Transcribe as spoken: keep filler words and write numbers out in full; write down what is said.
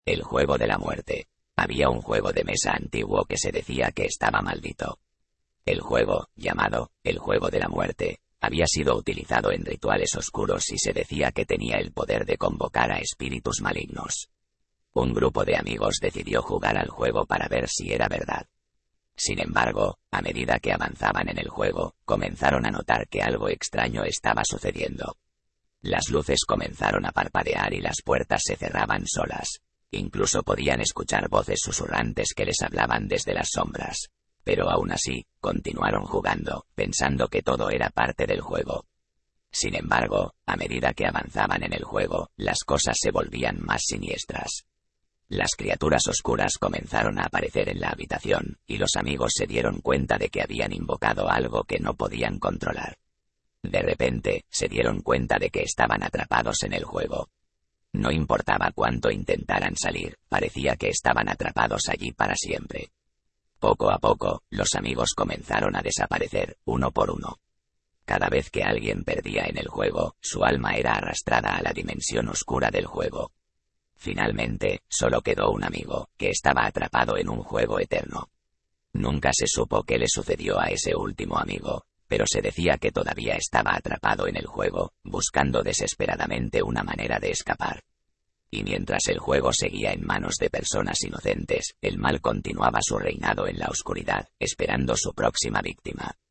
El juego de la muerte. Había un juego de mesa antiguo que se decía que estaba maldito. El juego, llamado el juego de la muerte, había sido utilizado en rituales oscuros y se decía que tenía el poder de convocar a espíritus malignos. Un grupo de amigos decidió jugar al juego para ver si era verdad. Sin embargo, a medida que avanzaban en el juego, comenzaron a notar que algo extraño estaba sucediendo. Las luces comenzaron a parpadear y las puertas se cerraban solas. Incluso podían escuchar voces susurrantes que les hablaban desde las sombras. Pero aún así, continuaron jugando, pensando que todo era parte del juego. Sin embargo, a medida que avanzaban en el juego, las cosas se volvían más siniestras. Las criaturas oscuras comenzaron a aparecer en la habitación, y los amigos se dieron cuenta de que habían invocado algo que no podían controlar. De repente, se dieron cuenta de que estaban atrapados en el juego. No importaba cuánto intentaran salir, parecía que estaban atrapados allí para siempre. Poco a poco, los amigos comenzaron a desaparecer, uno por uno. Cada vez que alguien perdía en el juego, su alma era arrastrada a la dimensión oscura del juego. Finalmente, solo quedó un amigo, que estaba atrapado en un juego eterno. Nunca se supo qué le sucedió a ese último amigo, pero se decía que todavía estaba atrapado en el juego, buscando desesperadamente una manera de escapar. Y mientras el juego seguía en manos de personas inocentes, el mal continuaba su reinado en la oscuridad, esperando su próxima víctima.